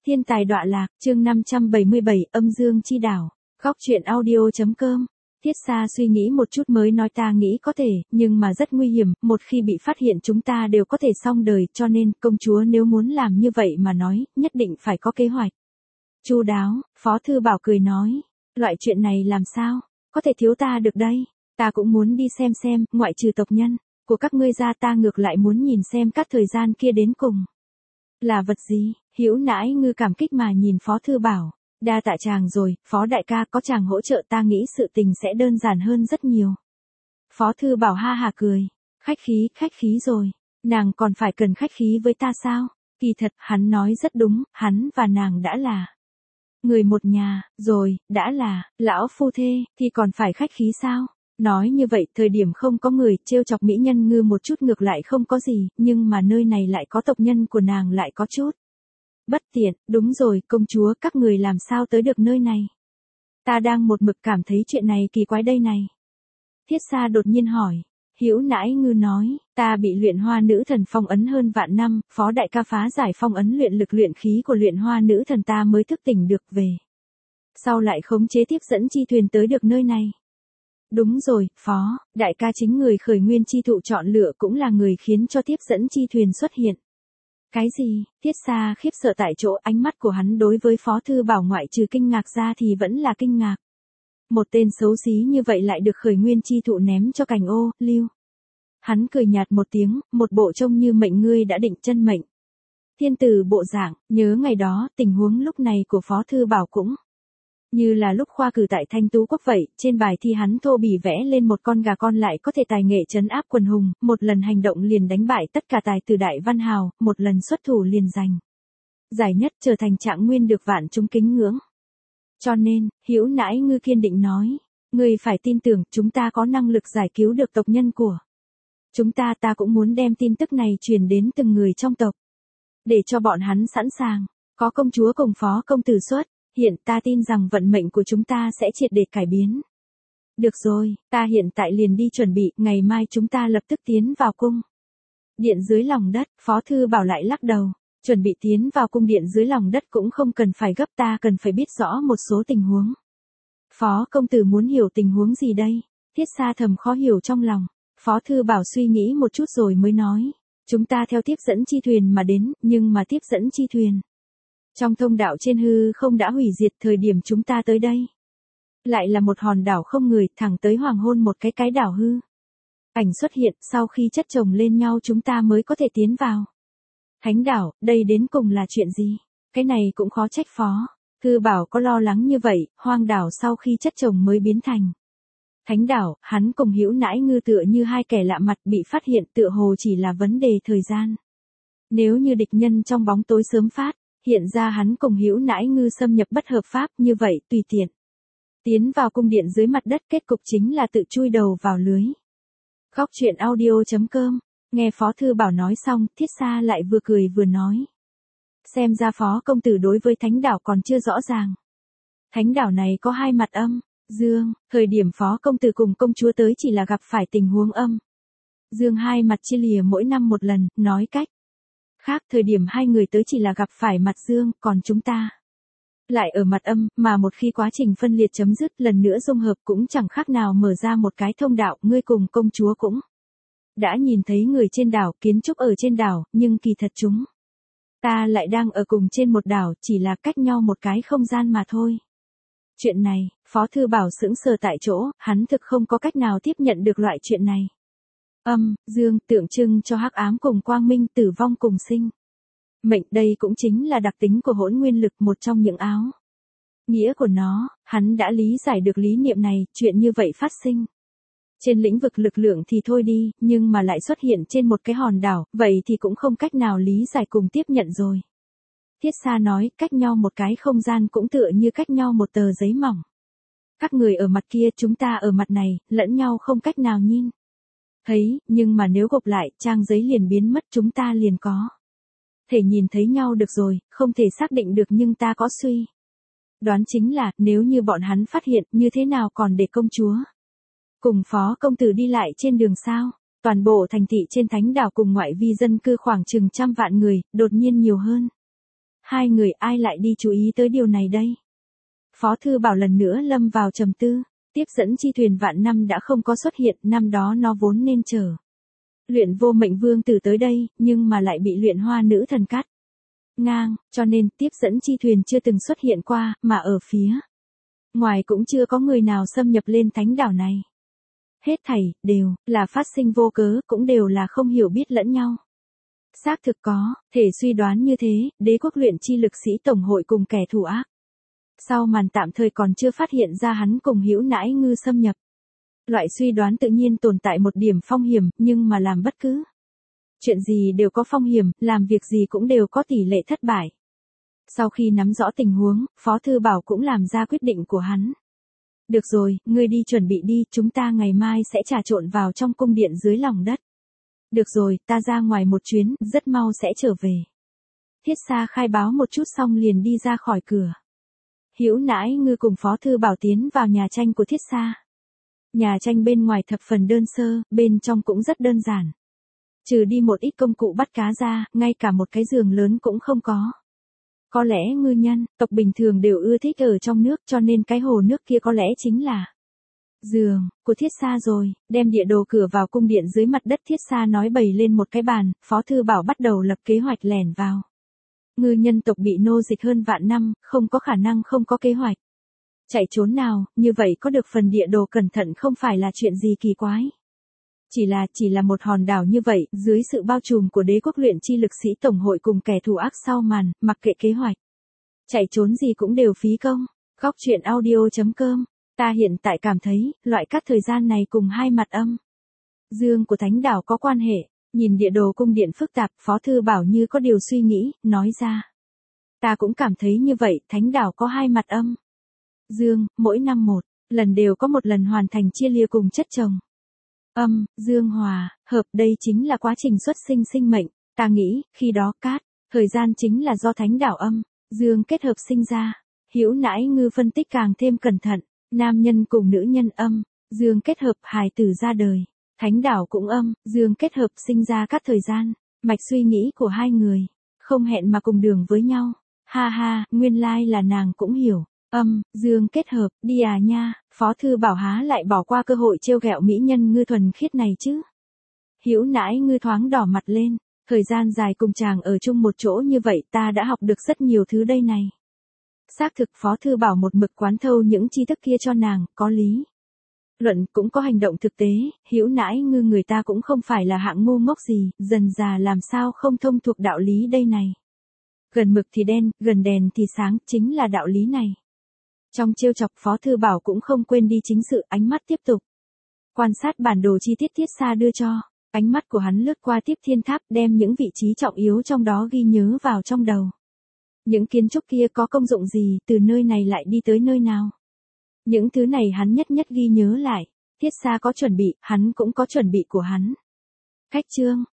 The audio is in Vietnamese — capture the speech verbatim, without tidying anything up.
Thiên tài đọa lạc, chương năm trăm bảy mươi bảy, âm dương chi đảo. Góc truyện audio.com. Thiết Sa suy nghĩ một chút mới nói ta nghĩ có thể, nhưng mà rất nguy hiểm, một khi bị phát hiện chúng ta đều có thể xong đời, cho nên, công chúa nếu muốn làm như vậy mà nói, nhất định phải có kế hoạch. Chu đáo, Phó Thư Bảo cười nói, loại chuyện này làm sao, có thể thiếu ta được đây, ta cũng muốn đi xem xem, ngoại trừ tộc nhân của các ngươi ra ta ngược lại muốn nhìn xem các thời gian kia đến cùng là vật gì. Hữu Nãi Ngư cảm kích mà nhìn Phó Thư Bảo, đa tạ chàng rồi, Phó đại ca có chàng hỗ trợ ta nghĩ sự tình sẽ đơn giản hơn rất nhiều. Phó Thư Bảo ha hà cười, khách khí, khách khí rồi, nàng còn phải cần khách khí với ta sao? Kỳ thật, hắn nói rất đúng, hắn và nàng đã là người một nhà, rồi, đã là lão phu thê, thì còn phải khách khí sao? Nói như vậy, thời điểm không có người, trêu chọc mỹ nhân ngư một chút ngược lại không có gì, nhưng mà nơi này lại có tộc nhân của nàng lại có chút bất tiện. Đúng rồi, công chúa, các người làm sao tới được nơi này? Ta đang một mực cảm thấy chuyện này kỳ quái đây này. Thiết Sa đột nhiên hỏi. Hữu Nãi Ngư nói, ta bị luyện hoa nữ thần phong ấn hơn vạn năm, Phó đại ca phá giải phong ấn luyện lực luyện khí của luyện hoa nữ thần ta mới thức tỉnh được về. Sau lại khống chế tiếp dẫn chi thuyền tới được nơi này. Đúng rồi, Phó, đại ca chính người khởi nguyên chi thụ chọn lựa cũng là người khiến cho tiếp dẫn chi thuyền xuất hiện. Cái gì? Thiết Sa khiếp sợ tại chỗ, ánh mắt của hắn đối với Phó Thư Bảo ngoại trừ kinh ngạc ra thì vẫn là kinh ngạc. Một tên xấu xí như vậy lại được khởi nguyên chi thụ ném cho cành ô, lưu. Hắn cười nhạt một tiếng, một bộ trông như mệnh ngươi đã định chân mệnh. Thiên tử bộ dạng, nhớ ngày đó, tình huống lúc này của Phó Thư Bảo cũng như là lúc khoa cử tại Thanh Tú Quốc vậy, trên bài thi hắn thô bỉ vẽ lên một con gà con lại có thể tài nghệ trấn áp quần hùng, một lần hành động liền đánh bại tất cả tài tử đại văn hào, một lần xuất thủ liền giành giải nhất, trở thành trạng nguyên được vạn chúng kính ngưỡng. Cho nên, Hữu Nãi Ngư kiên định nói, ngươi phải tin tưởng chúng ta có năng lực giải cứu được tộc nhân của chúng ta, ta cũng muốn đem tin tức này truyền đến từng người trong tộc, để cho bọn hắn sẵn sàng, có công chúa cùng Phó công tử xuất. Hiện ta tin rằng vận mệnh của chúng ta sẽ triệt để cải biến. Được rồi, ta hiện tại liền đi chuẩn bị, ngày mai chúng ta lập tức tiến vào cung điện dưới lòng đất. Phó Thư Bảo lại lắc đầu, chuẩn bị tiến vào cung điện dưới lòng đất cũng không cần phải gấp, ta cần phải biết rõ một số tình huống. Phó công tử muốn hiểu tình huống gì đây? Thiết Sa thầm khó hiểu trong lòng. Phó Thư Bảo suy nghĩ một chút rồi mới nói, chúng ta theo tiếp dẫn chi thuyền mà đến, nhưng mà tiếp dẫn chi thuyền trong thông đạo trên hư không đã hủy diệt, thời điểm chúng ta tới đây lại là một hòn đảo không người, thẳng tới hoàng hôn một cái cái đảo hư ảnh xuất hiện, sau khi chất chồng lên nhau chúng ta mới có thể tiến vào Thánh đảo. Đây đến cùng là chuyện gì? Cái này cũng khó trách Phó Thư Bảo có lo lắng như vậy. Hoang đảo sau khi chất chồng mới biến thành Thánh đảo, hắn cùng Hữu Nãi Ngư tựa như hai kẻ lạ mặt, bị phát hiện tựa hồ chỉ là vấn đề thời gian. Nếu như địch nhân trong bóng tối sớm phát hiện ra hắn cùng Hữu Nãi Ngư xâm nhập bất hợp pháp, như vậy tùy tiện tiến vào cung điện dưới mặt đất, kết cục chính là tự chui đầu vào lưới. Góc truyện audio.com. Nghe Phó Thư Bảo nói xong, Thiết Sa lại vừa cười vừa nói, xem ra Phó công tử đối với thánh đảo còn chưa rõ ràng. Thánh đảo này có hai mặt âm dương, thời điểm Phó công tử cùng công chúa tới chỉ là gặp phải tình huống âm dương hai mặt chia lìa mỗi năm một lần, nói cách khác, thời điểm hai người tới chỉ là gặp phải mặt dương, còn chúng ta lại ở mặt âm, mà một khi quá trình phân liệt chấm dứt, lần nữa dung hợp cũng chẳng khác nào mở ra một cái thông đạo. Ngươi cùng công chúa cũng đã nhìn thấy người trên đảo, kiến trúc ở trên đảo, nhưng kỳ thật chúng ta lại đang ở cùng trên một đảo, chỉ là cách nhau một cái không gian mà thôi. Chuyện này, Phó Thư Bảo sững sờ tại chỗ, hắn thực không có cách nào tiếp nhận được loại chuyện này. Âm, dương, tượng trưng cho hắc ám cùng quang minh, tử vong cùng sinh mệnh, đây cũng chính là đặc tính của hỗn nguyên lực, một trong những áo nghĩa của nó. Hắn đã lý giải được lý niệm này, chuyện như vậy phát sinh trên lĩnh vực lực lượng thì thôi đi, nhưng mà lại xuất hiện trên một cái hòn đảo, vậy thì cũng không cách nào lý giải cùng tiếp nhận rồi. Thiết Sa nói, cách nhau một cái không gian cũng tựa như cách nhau một tờ giấy mỏng. Các người ở mặt kia, chúng ta ở mặt này, lẫn nhau không cách nào nhìn thấy, nhưng mà nếu gộp lại, trang giấy liền biến mất, chúng ta liền có thể nhìn thấy nhau được rồi, không thể xác định được, nhưng ta có suy đoán chính là, nếu như bọn hắn phát hiện, như thế nào còn để công chúa cùng Phó công tử đi lại trên đường sao? Toàn bộ thành thị trên thánh đảo cùng ngoại vi dân cư khoảng chừng trăm vạn người, đột nhiên nhiều hơn Hai người ai lại đi chú ý tới điều này đây? Phó Thư Bảo lần nữa lâm vào trầm tư, tiếp dẫn chi thuyền vạn năm đã không có xuất hiện, năm đó nó vốn nên chờ luyện vô mệnh vương tử tới đây, nhưng mà lại bị luyện hoa nữ thần cắt ngang, cho nên tiếp dẫn chi thuyền chưa từng xuất hiện qua, mà ở phía ngoài cũng chưa có người nào xâm nhập lên thánh đảo này. Hết thảy, đều, là phát sinh vô cớ, cũng đều là không hiểu biết lẫn nhau. Xác thực có, thể suy đoán như thế, đế quốc luyện chi lực sĩ tổng hội cùng kẻ thù ác. Sau màn tạm thời còn chưa phát hiện ra hắn cùng hữu nãi ngư xâm nhập. Loại suy đoán tự nhiên tồn tại một điểm phong hiểm, nhưng mà làm bất cứ chuyện gì đều có phong hiểm, làm việc gì cũng đều có tỷ lệ thất bại. Sau khi nắm rõ tình huống, Phó Thư Bảo cũng làm ra quyết định của hắn. Được rồi, ngươi đi chuẩn bị đi, chúng ta ngày mai sẽ trà trộn vào trong cung điện dưới lòng đất. Được rồi, ta ra ngoài một chuyến, rất mau sẽ trở về. Thiết Sa khai báo một chút xong liền đi ra khỏi cửa. Hữu Nãi Ngư cùng Phó Thư Bảo tiến vào nhà tranh của Thiết Sa. Nhà tranh bên ngoài thập phần đơn sơ, bên trong cũng rất đơn giản. Trừ đi một ít công cụ bắt cá ra, ngay cả một cái giường lớn cũng không có. Có lẽ ngư nhân, tộc bình thường đều ưa thích ở trong nước, cho nên cái hồ nước kia có lẽ chính là giường của Thiết Sa rồi. Đem địa đồ cửa vào cung điện dưới mặt đất, Thiết Sa nói bày lên một cái bàn, Phó Thư Bảo bắt đầu lập kế hoạch lẻn vào. Ngư nhân tộc bị nô dịch hơn vạn năm, không có khả năng không có kế hoạch. Chạy trốn nào, như vậy có được phần địa đồ cẩn thận không phải là chuyện gì kỳ quái. Chỉ là, chỉ là một hòn đảo như vậy, dưới sự bao trùm của đế quốc luyện chi lực sĩ tổng hội cùng kẻ thù ác sau màn, mặc kệ kế hoạch. Chạy trốn gì cũng đều phí công. Góc truyện audio.com. Ta hiện tại cảm thấy, loại cắt thời gian này cùng hai mặt âm dương của thánh đảo có quan hệ. Nhìn địa đồ cung điện phức tạp, Phó Thư Bảo như có điều suy nghĩ, nói ra. Ta cũng cảm thấy như vậy, thánh đảo có hai mặt âm dương, mỗi năm một lần đều có một lần hoàn thành chia lia cùng chất chồng. Âm, dương hòa, hợp, đây chính là quá trình xuất sinh sinh mệnh. Ta nghĩ, khi đó cát, thời gian chính là do thánh đảo âm, dương kết hợp sinh ra. Hữu Nãi Ngư phân tích càng thêm cẩn thận, nam nhân cùng nữ nhân âm, dương kết hợp hài tử ra đời. Thánh đảo cũng âm, dương kết hợp sinh ra các thời gian, mạch suy nghĩ của hai người, không hẹn mà cùng đường với nhau. Ha ha, nguyên lai là nàng cũng hiểu. Âm, dương kết hợp, đi à nha, Phó Thư Bảo há lại bỏ qua cơ hội trêu ghẹo mỹ nhân ngư thuần khiết này chứ. Hữu Nãi Ngư thoáng đỏ mặt lên, thời gian dài cùng chàng ở chung một chỗ như vậy ta đã học được rất nhiều thứ đây này. Xác thực Phó Thư Bảo một mực quán thâu những tri thức kia cho nàng, có lý. Luận cũng có hành động thực tế, Hữu Nãi Ngư người ta cũng không phải là hạng ngu ngốc gì, dần già làm sao không thông thuộc đạo lý đây này. Gần mực thì đen, gần đèn thì sáng, chính là đạo lý này. Trong trêu chọc Phó Thư Bảo cũng không quên đi chính sự, ánh mắt tiếp tục quan sát bản đồ chi tiết Thiết Sa đưa cho. Ánh mắt của hắn lướt qua tiếp thiên tháp, đem những vị trí trọng yếu trong đó ghi nhớ vào trong đầu. Những kiến trúc kia có công dụng gì, từ nơi này lại đi tới nơi nào. Những thứ này hắn nhất nhất ghi nhớ lại. Thiết Sa có chuẩn bị, hắn cũng có chuẩn bị của hắn. Khách chương.